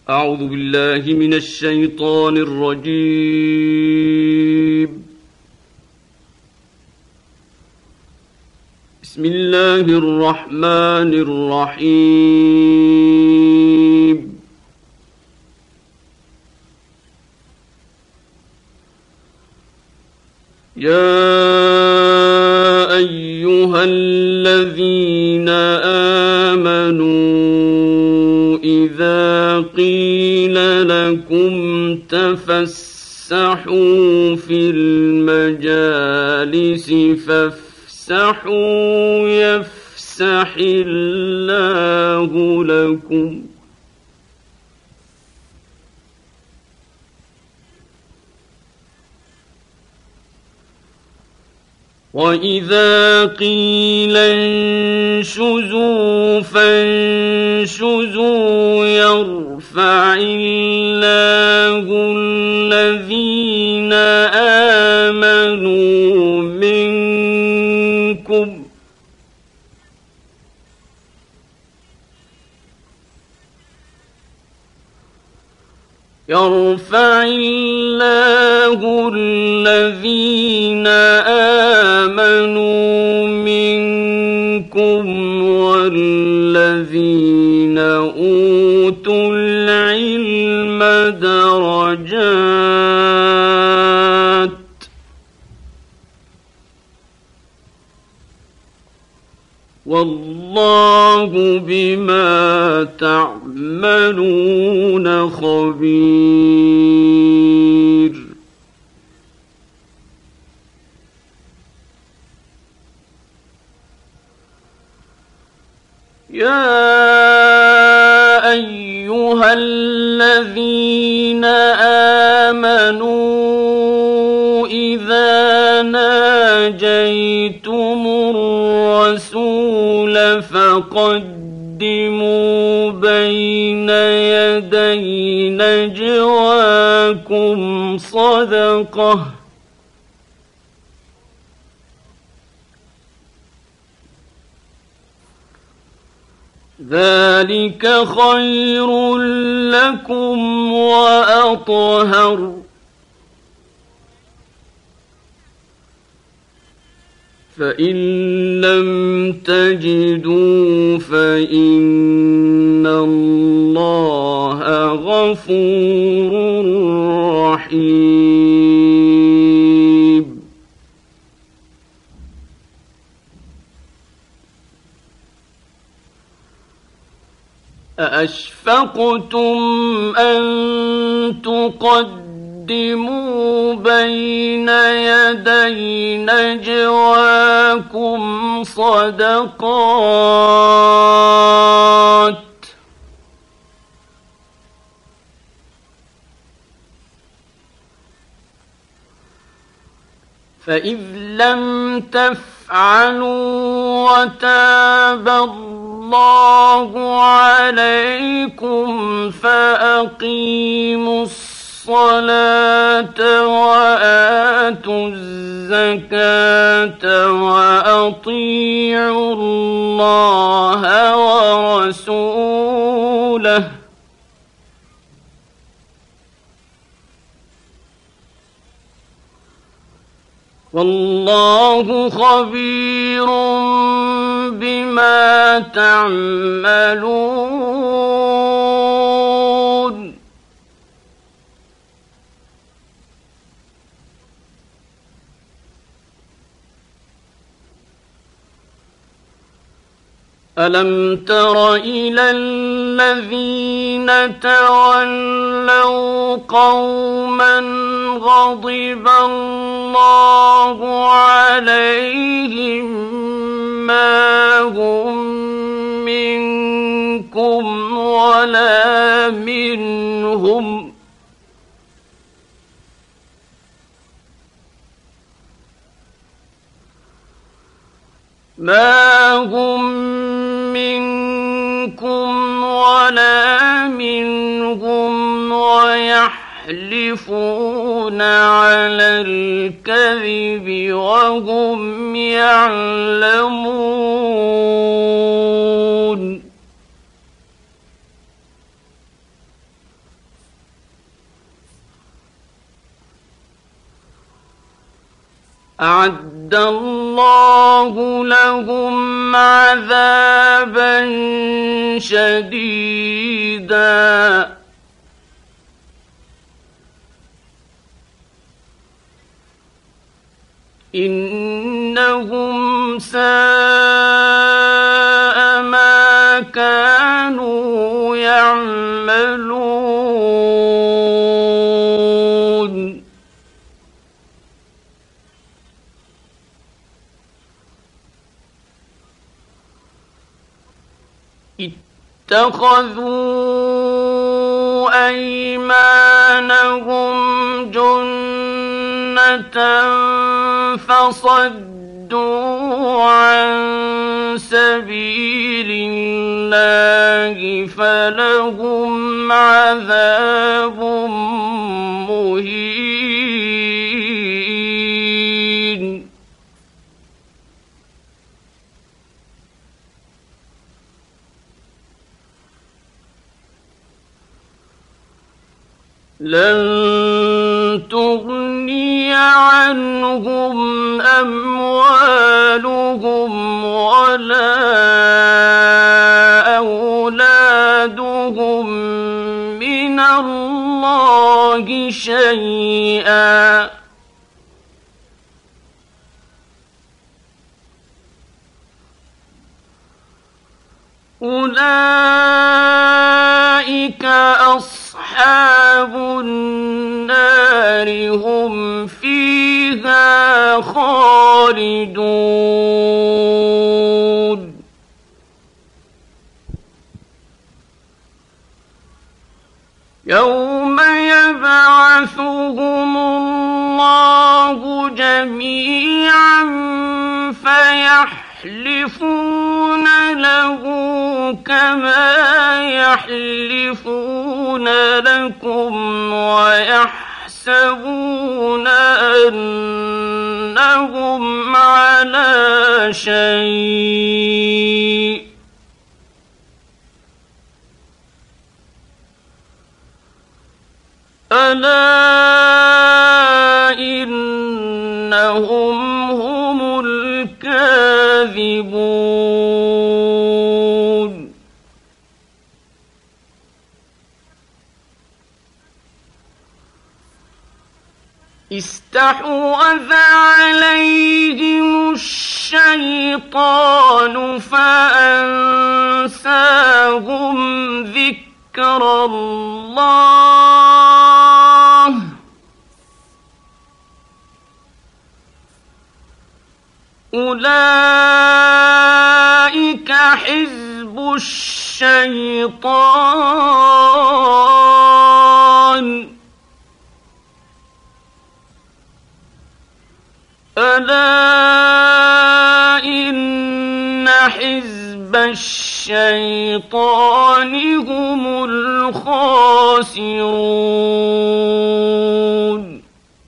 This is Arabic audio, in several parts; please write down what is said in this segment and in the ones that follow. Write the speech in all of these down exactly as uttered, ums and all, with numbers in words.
أعوذ بالله من الشيطان الرجيم. بسم الله الرحمن الرحيم. يا أيها الذين آمنوا إذا قيل لكم تفسحوا في المجالس فافسحوا يفسح الله لكم. وإذا قيل انشزوا فانشزوا يرفع الله الذين آمنوا منكم يرفع الله الذين آمنوا منكم والذين أوتوا العلم درجات والله بما تعملون خبير. يا أيها الذين آمنوا إذا ناجيتم الرسول فقدموا بين يدي نجواكم صدقة ذلك خير لكم وأطهر فإن لم تجدوا فإن الله غفور رحيم. أأشفقتم أن تقدموا بين يدي نجواكم صدقات فإذ لم تفعلوا وتاب الله عليكم فأقيموا الصلاة وآتوا الزكاة وأطيعوا الله ورسوله والله خبير بما تعملون. ألم تر إلى الذين تولوا قوما غضب الله عليهم ما هم منكم ولا منهم ما هم منكم ولا منهم ويحلفون على الكذب وهم يعلمون أعد الله لهم عذابا شديدا إنهم ساء ما كانوا يعملون اتخذوا أيمانهم جنة فصدوا عن سبيل الله فلهم عذاب مهين لن تغني عنهم أموالهم ولا أولادهم من الله شيئا أولئك أصحاب النار هم فيها خالدون يوم يبعثهم الله جميعا فيحلفون له كما يحلفون لكم ويحسبون أنهم على شيء ألا إنهم هم الكاذبون استحوذ عليهم الشيطان فأنساهم ذكر الله أولئك حزب الشيطان ألا إن حزب الشيطان هم الخاسرون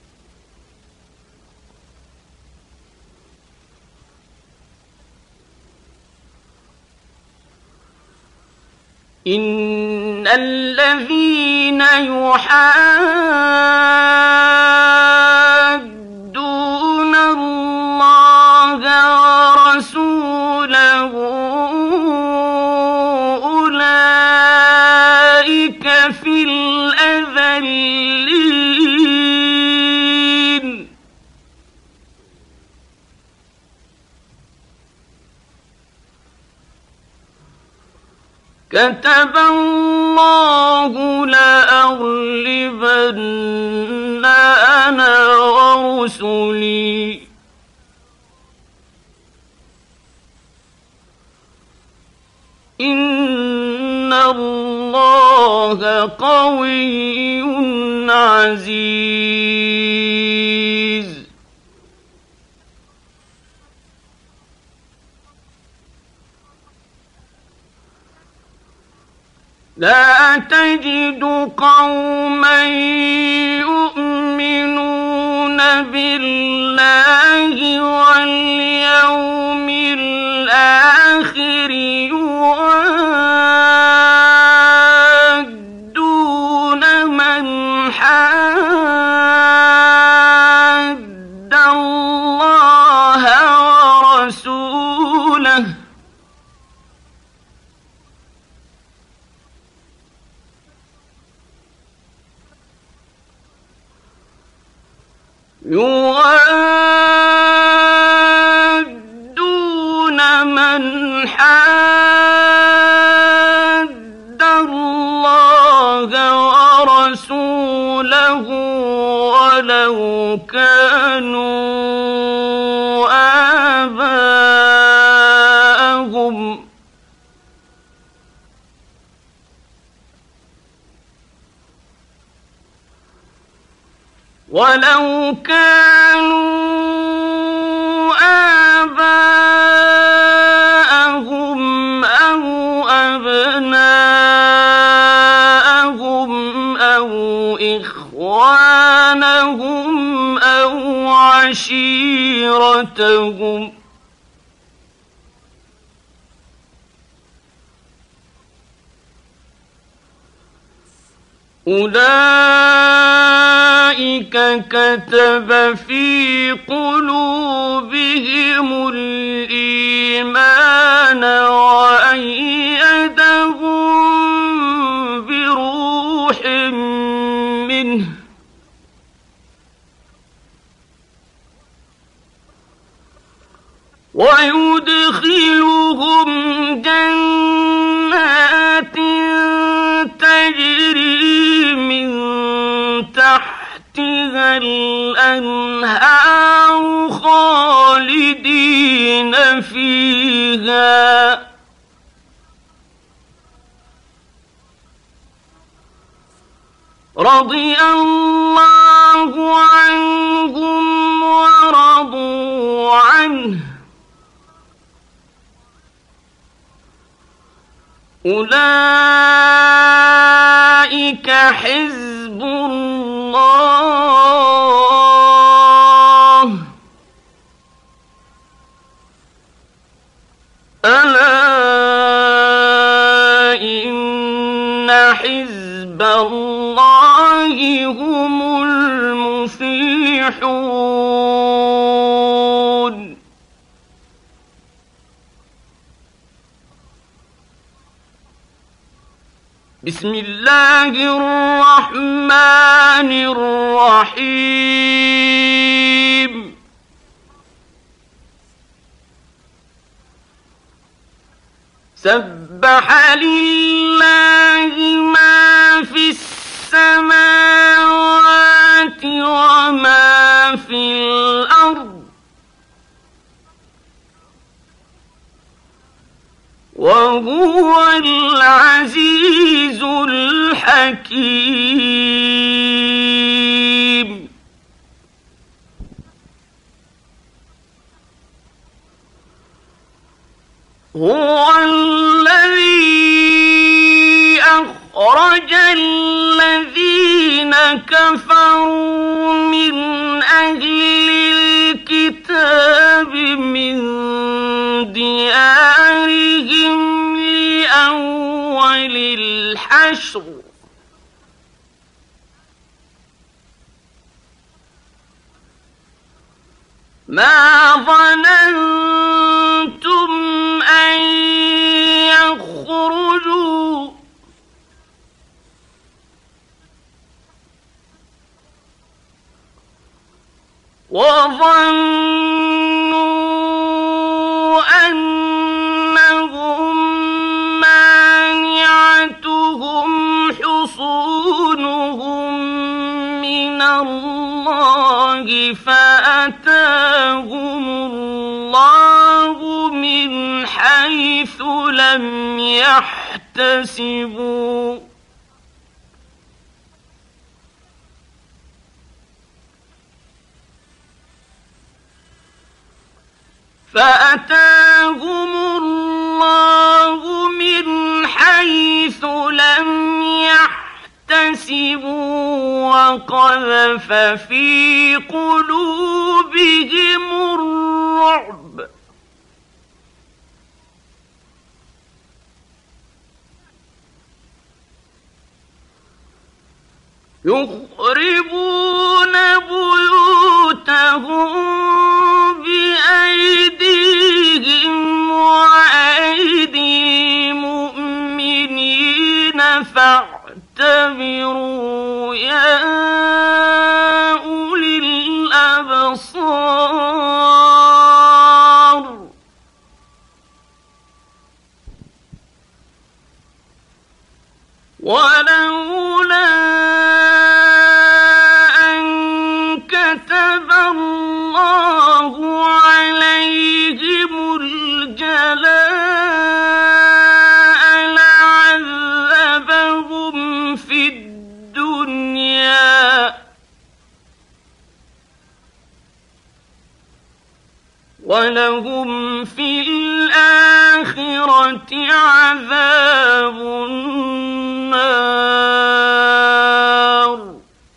إن الذين يحادون الله ورسوله أولئك في الأذلين كتب الله لأغلبن أنا ورسلي إن الله قوي عزيز لا تجد قوما يؤمنون بالله واليوم الآخر يوادون من حاد الله يوادون من حاد الله ورسوله ولو كانوا آباءهم ولو كانوا آباءهم أو أبناءهم أو إخوانهم أو عشيرتهم أولئك كتب في قلوبهم الإيمان وأيدهم بروح منه ويدخلهم جنات تجري من تحتها الأنهار خالدين فيها رضي الله عنهم ورضوا عنه أولئك حزب الله ألا إن حزب الله هم المفلحون بسم الله الرحمن الرحيم سبح لله ما في السماوات وما في الأرض وهو العزيز الحكيم هو الذي أخرج الذين كفروا من أهل الكتاب من ديارهم لأول الحشر ما ظننتم أن يخرجوا وظنوا أنهم مانعتهم حصونهم من الله فأتاهم الله من حيث لم يحتسبوا فأتاهم الله من حيث لم يحتسبوا وقذف في قلوبهم الرعب يخربون بيوتهم بأيديهم وأيدي المؤمنين فاعتبروا يا أولي الأبصار ولولا أن كتب الله عليهم الجلاء لعذبهم في الدنيا ولهم في الآخرة عذاب النار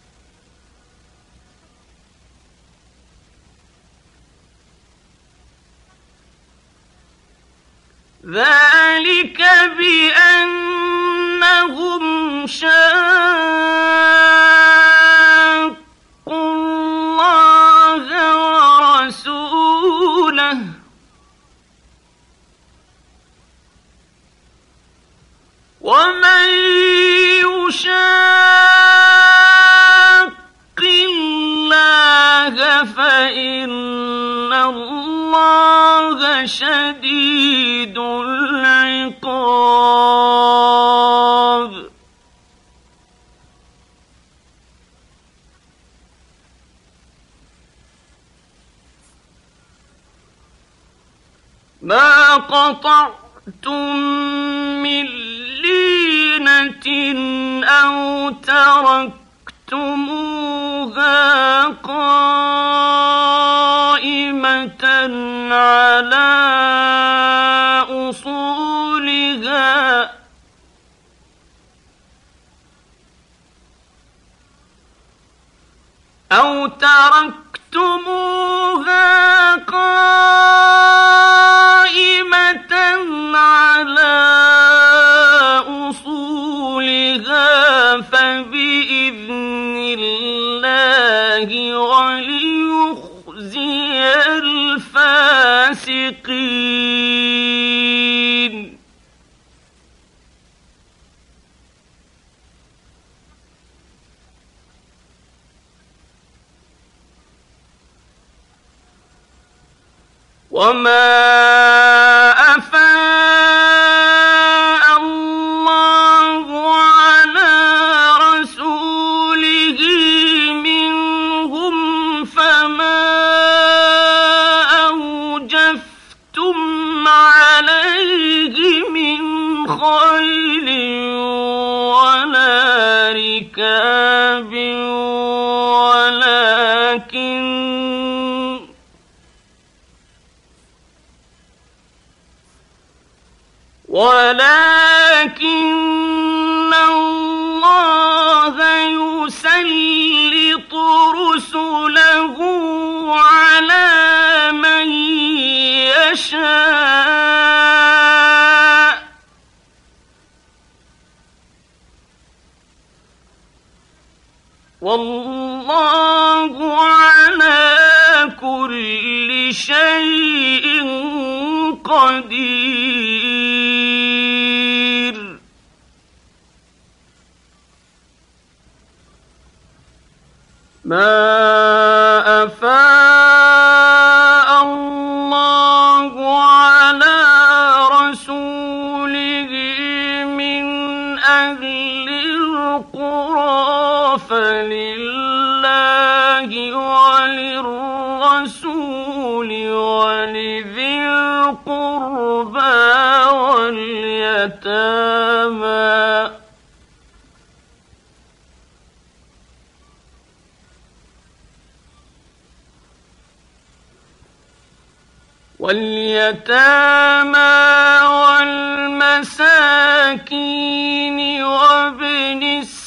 ذلك بأنهم شاقوا الله ورسوله ومن يشاق الله فإن الله شديد العقاب ما قطعتم من لينة أو تركتموها قائمة على أصولها أو تركتموها قائمة على أصولها فبإذن الله وليخزي الفاسقين وما أفاء الله على رسوله منهم فما أوجفتم عليه من خيل ولا ركاب ولكن ولكن الله يسلط رسله على من يشاء والله على كل شيء قدير ما أفاء الله على رسوله من أهل القرى فلله وللرسول ولذي القربى واليتامى واليتامى والمساكين وابن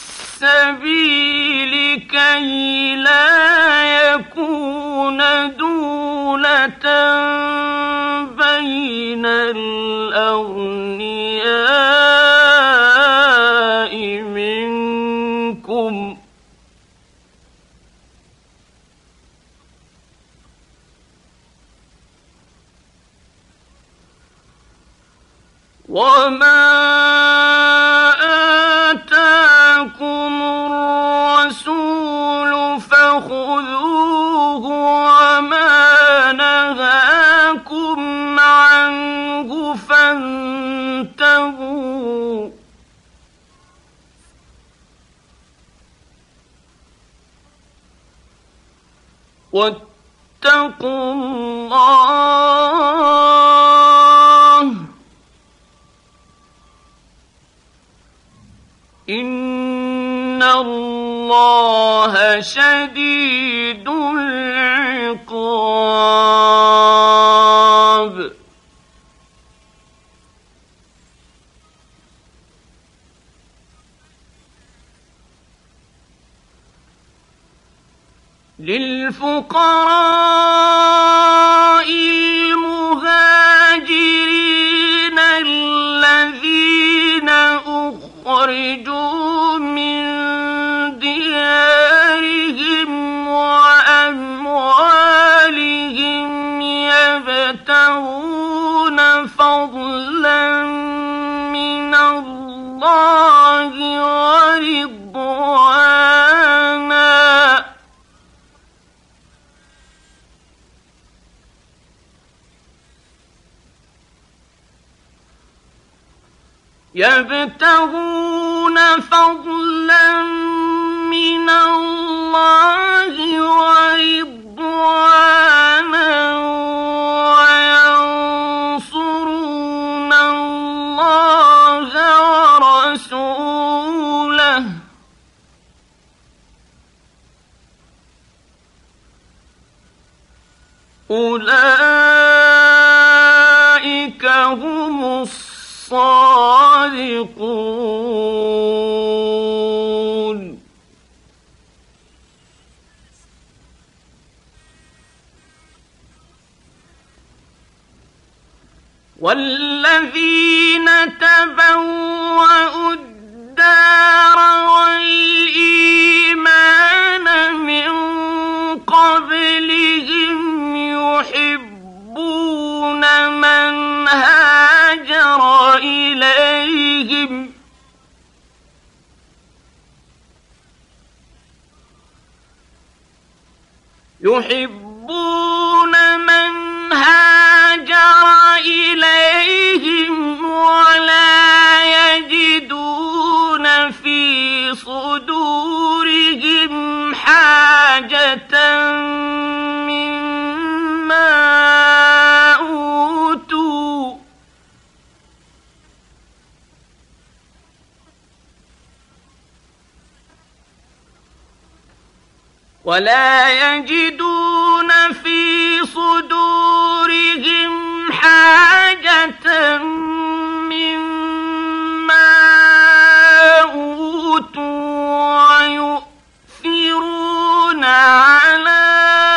السبيل كي لا يكون دولة بين الأغنياء منكم وما آتاكم الرسول فخذوه وما نهاكم عنه فانتهوا واتقوا الله إن الله شديد العقاب. للفقراء المهاجرين الذين أخرجوا من ديارهم وأموالهم يبتغون فضلا من الله ورضوانا يبتغون فضلا من الله ورضوانا وينصرون الله ورسوله أولئك هم الصادقون. والذين تبوأوا الدار والإيمان من قبلهم يحبون من هاجر إليهم يحبون من هاجر إليهم ولا يجدون في صدورهم حاجة مما أوتوا ولا يجدون في صدورهم حاجة مما أوتوا ويؤثرون على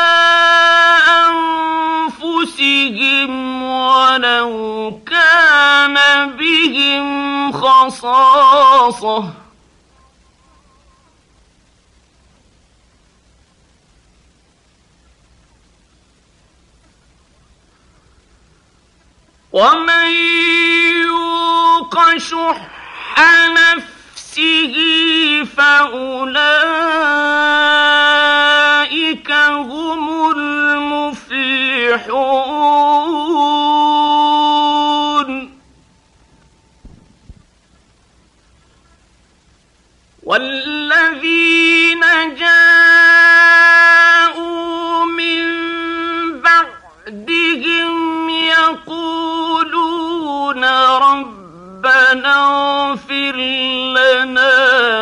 أنفسهم ولو كان بهم خصاصة ومن يوق شح نفسه فأولئك هم المفلحون. والذين جاءوا من بعدهم يقولون ربنا اغفر لنا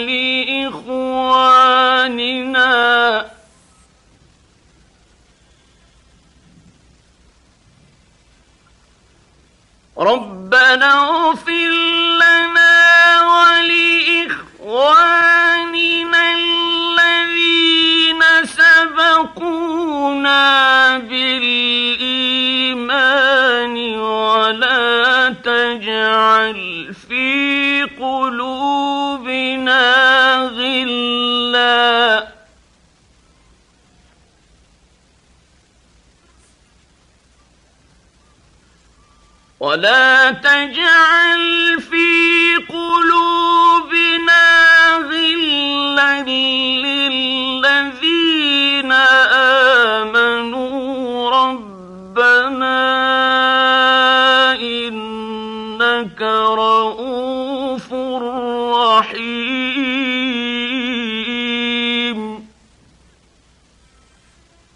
ولإخواننا ربنا اغفر لنا ولإخواننا الذين سبقونا بالإيمان ولا تجعل في قلوبنا غلا ولا تجعل في قلوبنا غلا للذين آمنوا ربنا إنك رؤوف رحيم.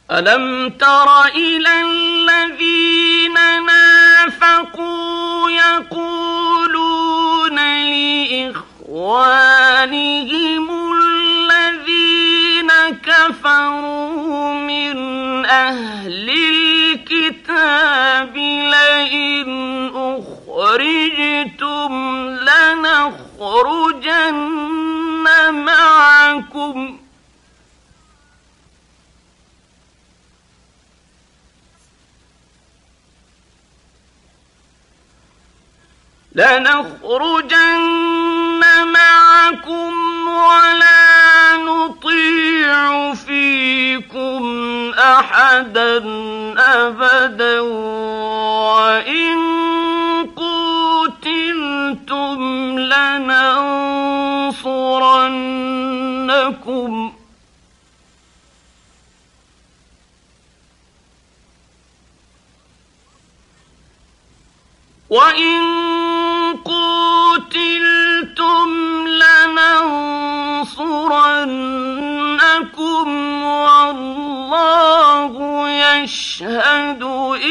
ألم تر إلى الذين نافقوا يقولون لإخوانهم الذين كفروا من أهل الكتاب لئن أخرجتم لنخرجن معكم لنخرجن معكم ولا نطيع فيكم أحدا أبدا وإن قتلتم لننصرنكم وإن قتلتم لننصرنكم والله يشهد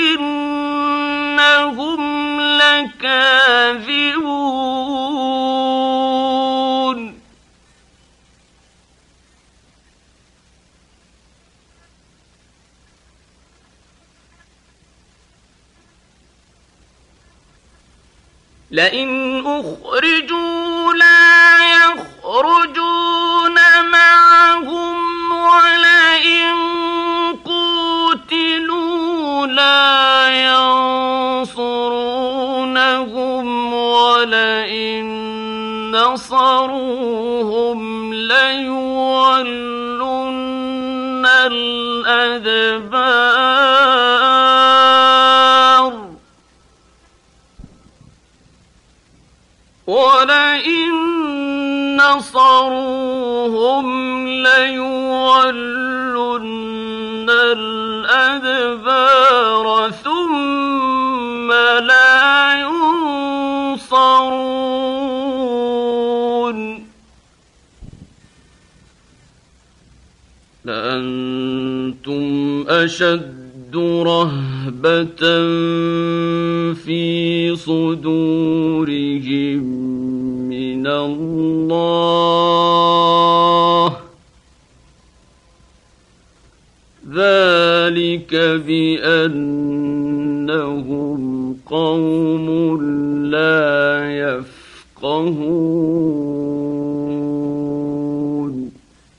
إنهم لكاذبون لئن أخرجوا لا يخرجون معهم ولئن قتلوا لا ينصرونهم ولئن نصروهم ليولن الأدبار ولئن نصروهم ليولن الأدبار ثم لا ينصرون لأنتم أشد رهبة في صدورهم من الله ذلك بأنهم قوم لا يفقهون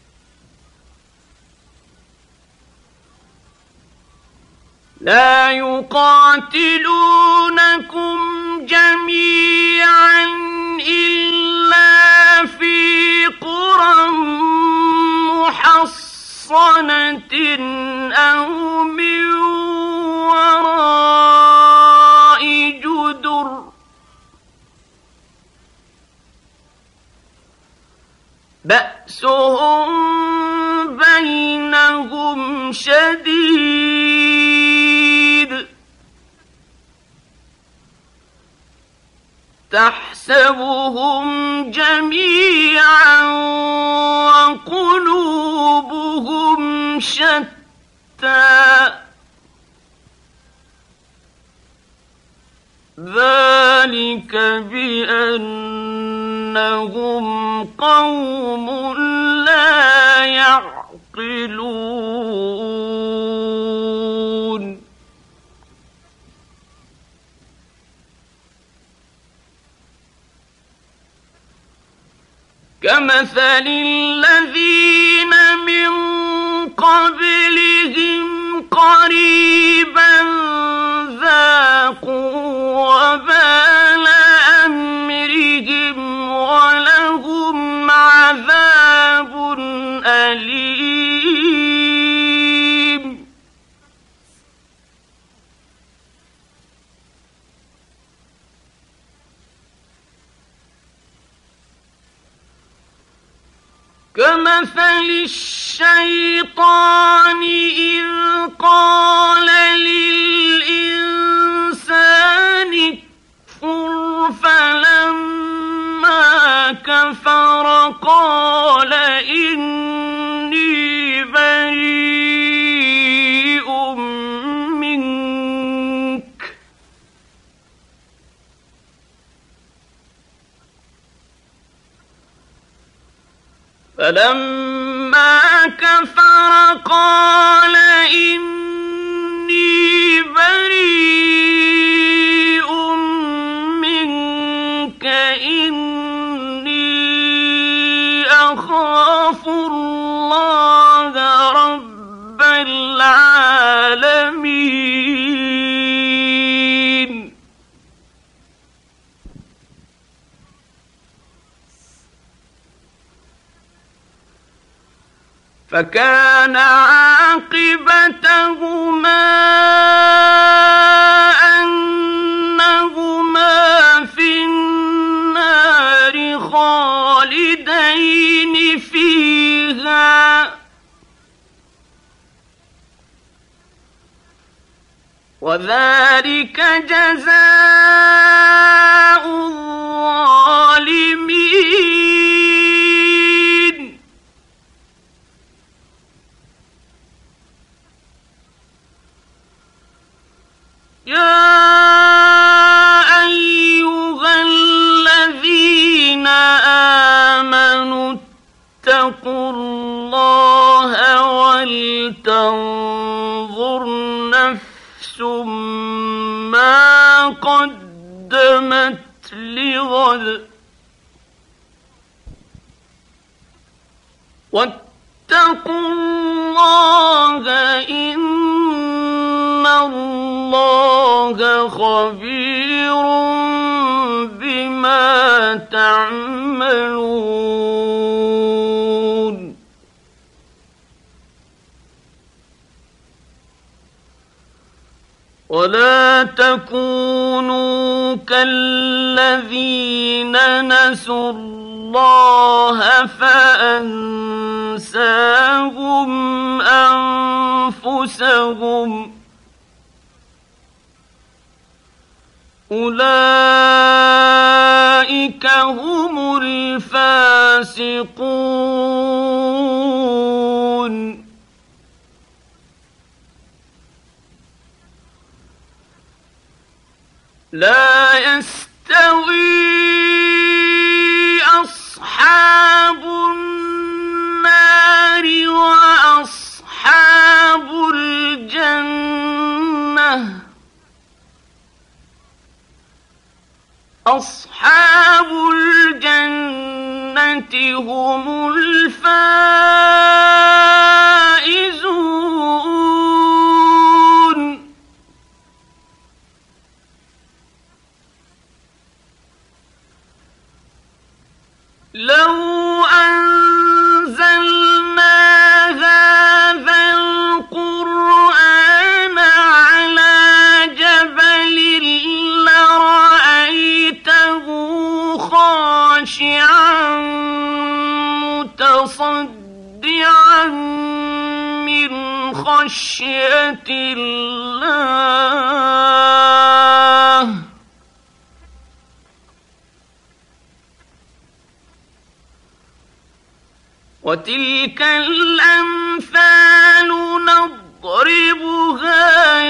لا يقاتلونكم جميعا إلا في قرى محصنة أو من وراء جدر بأسهم بينهم شديد تحسبهم جميعا وقلوبهم شتى ذلك بأنهم قوم لا يعقلون كمثل الذين من قبلهم قريبا ذاقوا وبال أمرهم ولهم عذاب أليم كمثل الشيطان إذ قال للإنسان اكفر فلما كفر قال إني بريء فلما كفر قال إني بريء منك إني أخاف الله رب العالمين. فكان عاقبتهما أنهما في النار خالدين فيها وذلك جزاء الظالمين. يا أيها الذين آمنوا اتقوا الله ولتنظر نفس ما قدمت لغد واتقوا الله إن الله خبير بما تعملون. ولا تكونوا كالذين نسوا الله فأنساهم أنفسهم أولئك هم الفاسقون. لا يستوي أصحاب النار وأصحاب الجنة أصحاب الجنة هم الفائزون. لو أنزلنا هذا القرآن على جبل لرأيته خاشعا متصدعا من خشية الله. وتلك الأمثال نضربها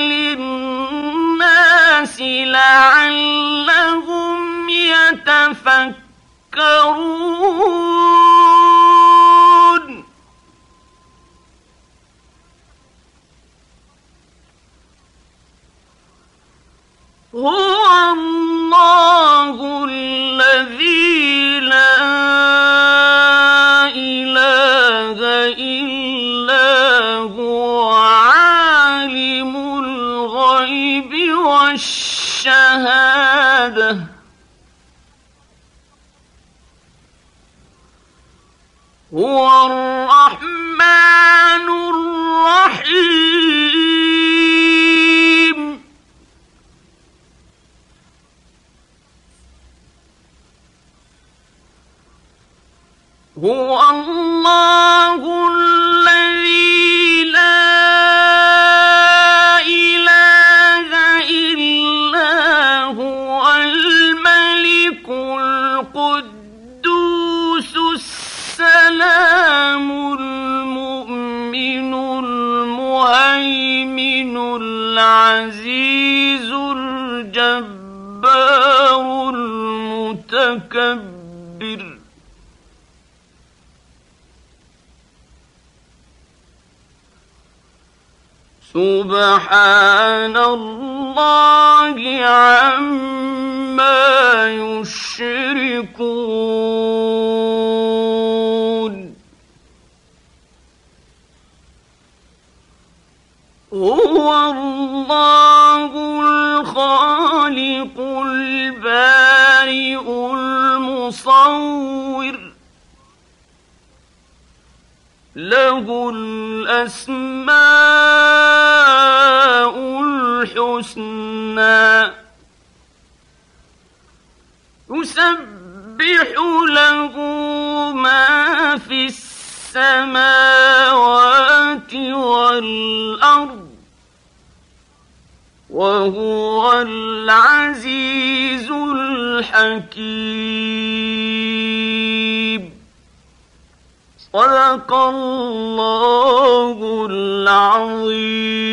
للناس لعلهم يتفكرون. هو الله الذي لا إله إلا هو عالم الغيب والشهادة هو الرحمن الرحيم. هو الله الذي لا إله إلا هو الملك القدوس السلام سبحان الله عما يشركون هو الله الخالق البارئ المصور له الأسماء الحسنى يسبح له ما في السماوات والأرض وهو العزيز الحكيم صدق الله العظيم.